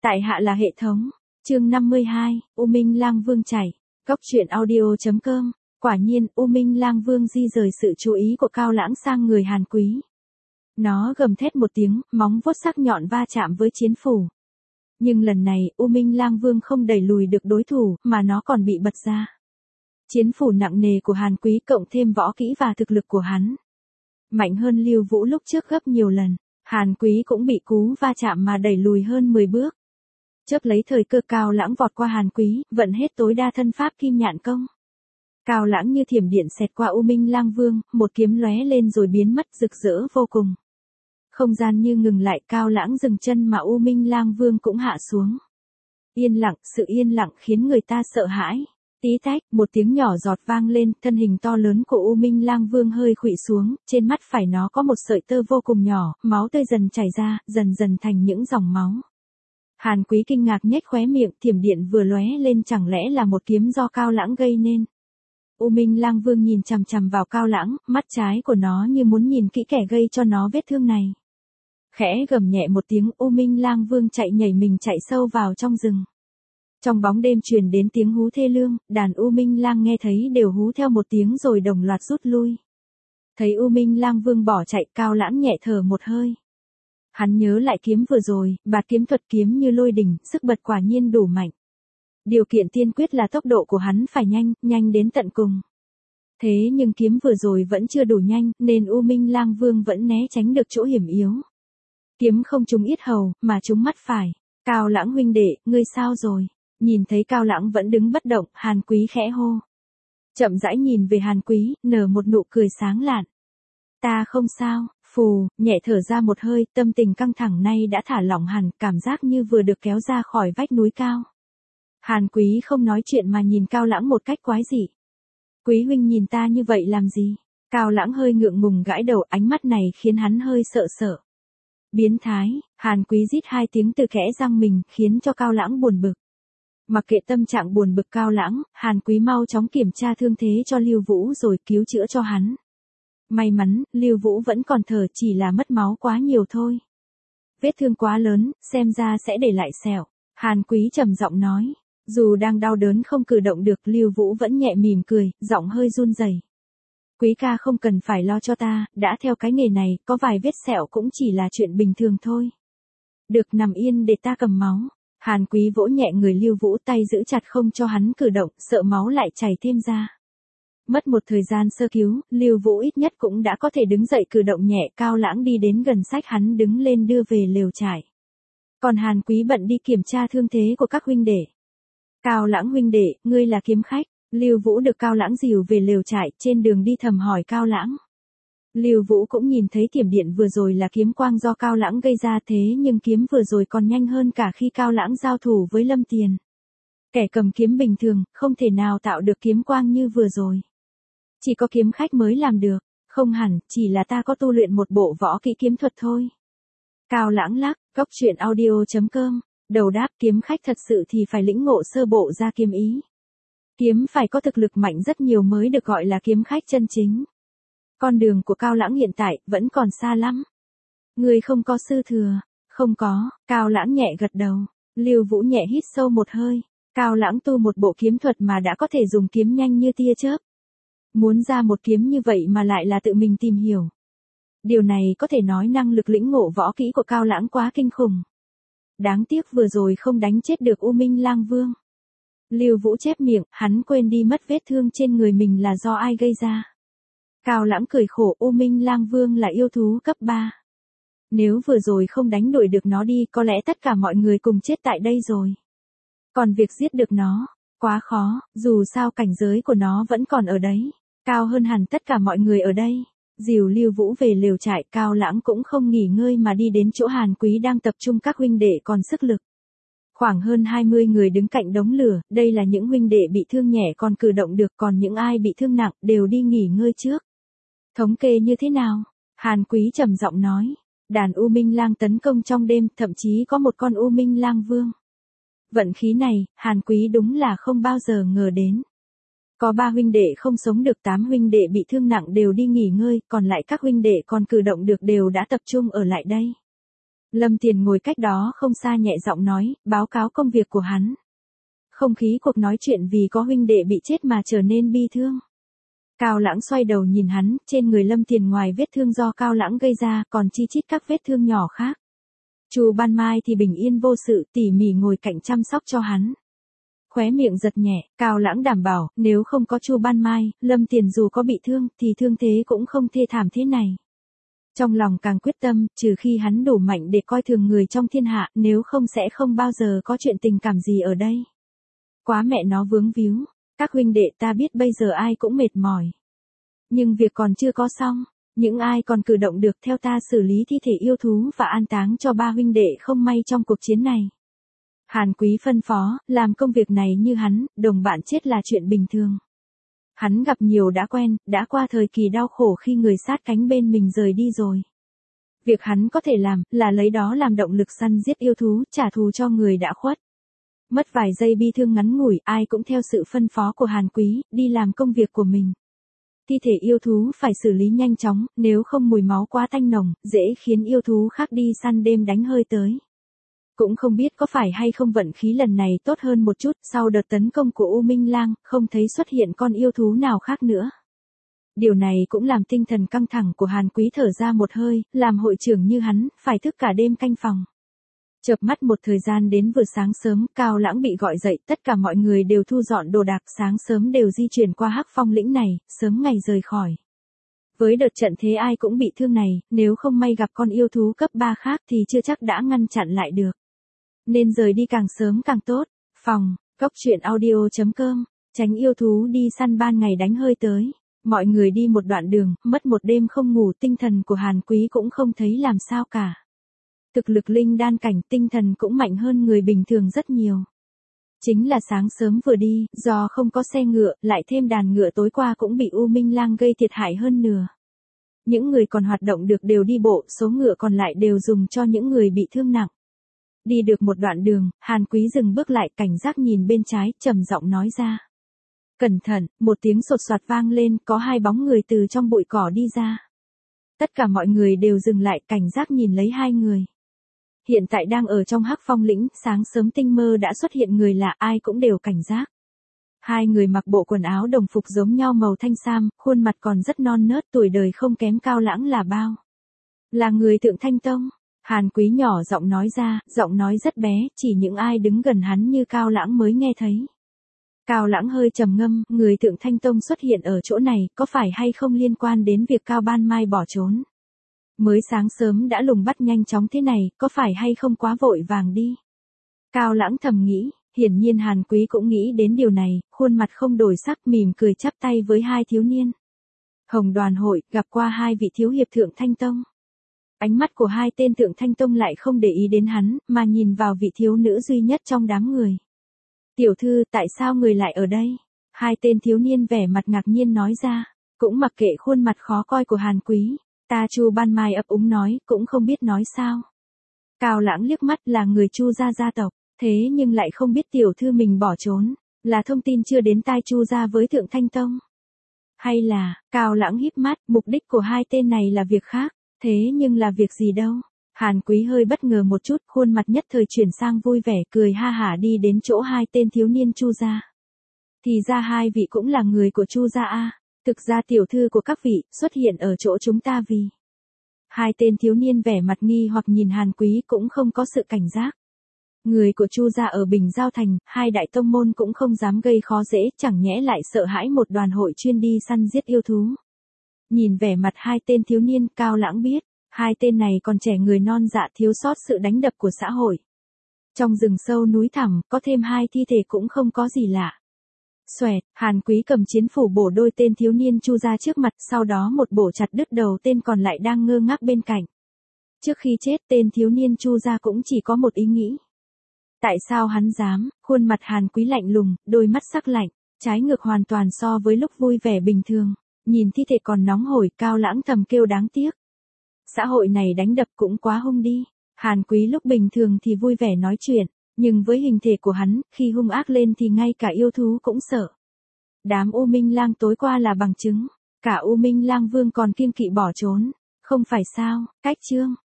Tại hạ là hệ thống. Chương 52, U Minh Lang Vương chảy. Góc truyện audio.com. Quả nhiên, U Minh Lang Vương di rời sự chú ý của Cao Lãng sang người Hàn Quý. Nó gầm thét một tiếng, móng vuốt sắc nhọn va chạm với chiến phủ. Nhưng lần này, U Minh Lang Vương không đẩy lùi được đối thủ, mà nó còn bị bật ra. Chiến phủ nặng nề của Hàn Quý cộng thêm võ kỹ và thực lực của hắn mạnh hơn Lưu Vũ lúc trước gấp nhiều lần. Hàn Quý cũng bị cú va chạm mà đẩy lùi hơn 10 bước. Chớp lấy thời cơ, Cao Lãng vọt qua Hàn Quý, vận hết tối đa thân pháp Kim Nhạn Công. Cao Lãng như thiểm điện xẹt qua U Minh Lang Vương, một kiếm lóe lên rồi biến mất rực rỡ vô cùng. Không gian như ngừng lại, Cao Lãng dừng chân mà U Minh Lang Vương cũng hạ xuống. Yên lặng, sự yên lặng khiến người ta sợ hãi. Tí tách, một tiếng nhỏ giọt vang lên, thân hình to lớn của U Minh Lang Vương hơi khuỵu xuống, trên mắt phải nó có một sợi tơ vô cùng nhỏ, máu tươi dần chảy ra, dần dần thành những dòng máu. Hàn Quý kinh ngạc nhếch khóe miệng, thiểm điện vừa lóe lên chẳng lẽ là một kiếm do Cao Lãng gây nên. U Minh Lang Vương nhìn chằm chằm vào Cao Lãng, mắt trái của nó như muốn nhìn kỹ kẻ gây cho nó vết thương này. Khẽ gầm nhẹ một tiếng, U Minh Lang Vương chạy nhảy mình chạy sâu vào trong rừng. Trong bóng đêm truyền đến tiếng hú thê lương, đàn U Minh Lang nghe thấy đều hú theo một tiếng rồi đồng loạt rút lui. Thấy U Minh Lang Vương bỏ chạy, Cao Lãng nhẹ thở một hơi. Hắn nhớ lại kiếm vừa rồi, bạt kiếm thuật kiếm như lôi đình, sức bật quả nhiên đủ mạnh. Điều kiện tiên quyết là tốc độ của hắn phải nhanh, nhanh đến tận cùng. Thế nhưng kiếm vừa rồi vẫn chưa đủ nhanh, nên U Minh Lang Vương vẫn né tránh được chỗ hiểm yếu. Kiếm không trúng yết hầu, mà trúng mắt phải. Cao Lãng huynh đệ, ngươi sao rồi? Nhìn thấy Cao Lãng vẫn đứng bất động, Hàn Quý khẽ hô. Chậm rãi nhìn về Hàn Quý, nở một nụ cười sáng lạn. Ta không sao, phù, nhẹ thở ra một hơi, tâm tình căng thẳng nay đã thả lỏng hẳn, cảm giác như vừa được kéo ra khỏi vách núi cao. Hàn Quý không nói chuyện mà nhìn Cao Lãng một cách quái dị. Quý huynh nhìn ta như vậy làm gì? Cao Lãng hơi ngượng ngùng gãi đầu, ánh mắt này khiến hắn hơi sợ sợ. Biến thái, Hàn Quý rít hai tiếng từ kẽ răng mình, khiến cho Cao Lãng buồn bực. Mặc kệ tâm trạng buồn bực Cao Lãng, Hàn Quý mau chóng kiểm tra thương thế cho Lưu Vũ rồi cứu chữa cho hắn. May mắn, Lưu Vũ vẫn còn thở, chỉ là mất máu quá nhiều thôi. Vết thương quá lớn, xem ra sẽ để lại sẹo. Hàn Quý trầm giọng nói. Dù đang đau đớn không cử động được, Lưu Vũ vẫn nhẹ mỉm cười, giọng hơi run rẩy. Quý ca không cần phải lo cho ta, đã theo cái nghề này, có vài vết sẹo cũng chỉ là chuyện bình thường thôi. Được, nằm yên để ta cầm máu. Hàn Quý vỗ nhẹ người Lưu Vũ, tay giữ chặt không cho hắn cử động, sợ máu lại chảy thêm ra. Mất một thời gian sơ cứu, Lưu Vũ ít nhất cũng đã có thể đứng dậy cử động nhẹ. Cao Lãng đi đến gần xách hắn đứng lên đưa về lều trại. Còn Hàn Quý bận đi kiểm tra thương thế của các huynh đệ. Cao Lãng huynh đệ, ngươi là kiếm khách. Lưu Vũ được Cao Lãng dìu về lều trại, trên đường đi thầm hỏi Cao Lãng. Lưu Vũ cũng nhìn thấy thiểm điện vừa rồi là kiếm quang do Cao Lãng gây ra, thế nhưng kiếm vừa rồi còn nhanh hơn cả khi Cao Lãng giao thủ với Lâm Tiền. Kẻ cầm kiếm bình thường, không thể nào tạo được kiếm quang như vừa rồi. Chỉ có kiếm khách mới làm được, không hẳn, chỉ là ta có tu luyện một bộ võ kỹ kiếm thuật thôi. Cao Lãng lắc, góc truyện audio.com, đầu đáp kiếm khách thật sự thì phải lĩnh ngộ sơ bộ ra kiếm ý. Kiếm phải có thực lực mạnh rất nhiều mới được gọi là kiếm khách chân chính. Con đường của Cao Lãng hiện tại vẫn còn xa lắm. Người không có sư thừa? Không có, Cao Lãng nhẹ gật đầu. Lưu Vũ nhẹ hít sâu một hơi. Cao Lãng tu một bộ kiếm thuật mà đã có thể dùng kiếm nhanh như tia chớp. Muốn ra một kiếm như vậy mà lại là tự mình tìm hiểu. Điều này có thể nói năng lực lĩnh ngộ võ kỹ của Cao Lãng quá kinh khủng. Đáng tiếc vừa rồi không đánh chết được U Minh Lang Vương. Lưu Vũ chép miệng, hắn quên đi mất vết thương trên người mình là do ai gây ra. Cao Lãng cười khổ, U Minh Lang Vương là yêu thú cấp 3. Nếu vừa rồi không đánh đuổi được nó đi, có lẽ tất cả mọi người cùng chết tại đây rồi. Còn việc giết được nó, quá khó, dù sao cảnh giới của nó vẫn còn ở đấy, cao hơn hẳn tất cả mọi người ở đây. Dìu Lưu Vũ về lều trại, Cao Lãng cũng không nghỉ ngơi mà đi đến chỗ Hàn Quý đang tập trung các huynh đệ còn sức lực. Khoảng hơn 20 người đứng cạnh đống lửa, đây là những huynh đệ bị thương nhẹ còn cử động được, còn những ai bị thương nặng đều đi nghỉ ngơi trước. Thống kê như thế nào? Hàn Quý trầm giọng nói. Đàn U Minh Lang tấn công trong đêm, thậm chí có một con U Minh Lang Vương. Vận khí này, Hàn Quý đúng là không bao giờ ngờ đến. Có 3 huynh đệ không sống được, 8 huynh đệ bị thương nặng đều đi nghỉ ngơi, còn lại các huynh đệ còn cử động được đều đã tập trung ở lại đây. Lâm Tiền ngồi cách đó không xa nhẹ giọng nói, báo cáo công việc của hắn. Không khí cuộc nói chuyện vì có huynh đệ bị chết mà trở nên bi thương. Cao Lãng xoay đầu nhìn hắn, trên người Lâm Tiền ngoài vết thương do Cao Lãng gây ra còn chi chít các vết thương nhỏ khác. Chu Ban Mai thì bình yên vô sự, tỉ mỉ ngồi cạnh chăm sóc cho hắn. Khóe miệng giật nhẹ, Cao Lãng đảm bảo, nếu không có Chu Ban Mai, Lâm Tiền dù có bị thương, thì thương thế cũng không thê thảm thế này. Trong lòng càng quyết tâm, trừ khi hắn đủ mạnh để coi thường người trong thiên hạ, nếu không sẽ không bao giờ có chuyện tình cảm gì ở đây. Quá mẹ nó vướng víu, các huynh đệ ta biết bây giờ ai cũng mệt mỏi. Nhưng việc còn chưa có xong, những ai còn cử động được theo ta xử lý thi thể yêu thú và an táng cho 3 huynh đệ không may trong cuộc chiến này. Hàn Quý phân phó, làm công việc này như hắn, đồng bạn chết là chuyện bình thường. Hắn gặp nhiều đã quen, đã qua thời kỳ đau khổ khi người sát cánh bên mình rời đi rồi. Việc hắn có thể làm, là lấy đó làm động lực săn giết yêu thú, trả thù cho người đã khuất. Mất vài giây bi thương ngắn ngủi, ai cũng theo sự phân phó của Hàn Quý, đi làm công việc của mình. Thi thể yêu thú phải xử lý nhanh chóng, nếu không mùi máu quá tanh nồng, dễ khiến yêu thú khác đi săn đêm đánh hơi tới. Cũng không biết có phải hay không vận khí lần này tốt hơn một chút, sau đợt tấn công của U Minh Lang, không thấy xuất hiện con yêu thú nào khác nữa. Điều này cũng làm tinh thần căng thẳng của Hàn Quý thở ra một hơi, làm hội trưởng như hắn, phải thức cả đêm canh phòng. Chợp mắt một thời gian đến vừa sáng sớm, Cao Lãng bị gọi dậy, tất cả mọi người đều thu dọn đồ đạc, sáng sớm đều di chuyển qua Hắc Phong lĩnh này, sớm ngày rời khỏi. Với đợt trận thế ai cũng bị thương này, nếu không may gặp con yêu thú cấp 3 khác thì chưa chắc đã ngăn chặn lại được. Nên rời đi càng sớm càng tốt. Phòng, goctruyện.audio.com, tránh yêu thú đi săn ban ngày đánh hơi tới. Mọi người đi một đoạn đường, mất một đêm không ngủ, tinh thần của Hàn Quý cũng không thấy làm sao cả. Thực lực linh đan cảnh, tinh thần cũng mạnh hơn người bình thường rất nhiều. Chính là sáng sớm vừa đi, do không có xe ngựa, lại thêm đàn ngựa tối qua cũng bị U Minh Lang gây thiệt hại hơn nửa. Những người còn hoạt động được đều đi bộ, số ngựa còn lại đều dùng cho những người bị thương nặng. Đi được một đoạn đường, Hàn Quý dừng bước lại, cảnh giác nhìn bên trái, trầm giọng nói ra. Cẩn thận, một tiếng sột soạt vang lên, có 2 bóng người từ trong bụi cỏ đi ra. Tất cả mọi người đều dừng lại, cảnh giác nhìn lấy 2 người. Hiện tại đang ở trong Hắc Phong lĩnh, sáng sớm tinh mơ đã xuất hiện người lạ, ai cũng đều cảnh giác. 2 người mặc bộ quần áo đồng phục giống nhau màu thanh sam, khuôn mặt còn rất non nớt, tuổi đời không kém Cao Lãng là bao. Là người Thượng Thanh Tông. Hàn Quý nhỏ giọng nói ra, giọng nói rất bé, chỉ những ai đứng gần hắn như Cao Lãng mới nghe thấy. Cao Lãng hơi trầm ngâm, người Thượng Thanh Tông xuất hiện ở chỗ này, có phải hay không liên quan đến việc Cao Ban Mai bỏ trốn? Mới sáng sớm đã lùng bắt nhanh chóng thế này, có phải hay không quá vội vàng đi? Cao Lãng thầm nghĩ, hiển nhiên Hàn Quý cũng nghĩ đến điều này, khuôn mặt không đổi sắc, mỉm cười chắp tay với 2 thiếu niên. Hồng Đoàn hội, gặp qua 2 vị thiếu hiệp Thượng Thanh Tông. Ánh mắt của 2 tên Thượng Thanh Tông lại không để ý đến hắn, mà nhìn vào vị thiếu nữ duy nhất trong đám người. Tiểu thư, tại sao người lại ở đây? 2 tên thiếu niên vẻ mặt ngạc nhiên nói ra, cũng mặc kệ khuôn mặt khó coi của Hàn Quý. Ta Chu Ban Mai ấp úng nói, cũng không biết nói sao. Cao Lãng liếc mắt, là người Chu gia tộc, thế nhưng lại không biết tiểu thư mình bỏ trốn, là thông tin chưa đến tai Chu gia với Thượng Thanh Tông. Hay là, Cao Lãng híp mắt, mục đích của 2 tên này là việc khác, thế nhưng là việc gì đâu. Hàn Quý hơi bất ngờ một chút, khuôn mặt nhất thời chuyển sang vui vẻ, cười ha hả đi đến chỗ 2 tên thiếu niên Chu gia. Thì ra 2 vị cũng là người của Chu gia a. Thực ra tiểu thư của các vị, xuất hiện ở chỗ chúng ta vì. 2 tên thiếu niên vẻ mặt nghi hoặc nhìn Hàn Quý cũng không có sự cảnh giác. Người của Chu gia ở Bình Giao Thành, 2 đại tông môn cũng không dám gây khó dễ, chẳng nhẽ lại sợ hãi một đoàn hội chuyên đi săn giết yêu thú. Nhìn vẻ mặt 2 tên thiếu niên, Cao Lãng biết, 2 tên này còn trẻ người non dạ, thiếu sót sự đánh đập của xã hội. Trong rừng sâu núi thẳm, có thêm 2 thi thể cũng không có gì lạ. Xoẹt, Hàn Quý cầm chiến phủ bổ đôi tên thiếu niên Chu gia trước mặt, sau đó một bổ chặt đứt đầu tên còn lại đang ngơ ngác bên cạnh. Trước khi chết, tên thiếu niên Chu gia cũng chỉ có một ý nghĩ. Tại sao hắn dám? Khuôn mặt Hàn Quý lạnh lùng, đôi mắt sắc lạnh, trái ngược hoàn toàn so với lúc vui vẻ bình thường. Nhìn thi thể còn nóng hổi, Cao Lãng thầm kêu đáng tiếc. Xã hội này đánh đập cũng quá hung đi. Hàn Quý lúc bình thường thì vui vẻ nói chuyện, nhưng với hình thể của hắn, khi hung ác lên thì ngay cả yêu thú cũng sợ. Đám U Minh Lang tối qua là bằng chứng, cả U Minh Lang Vương còn kiêng kỵ bỏ trốn, không phải sao? Cách chương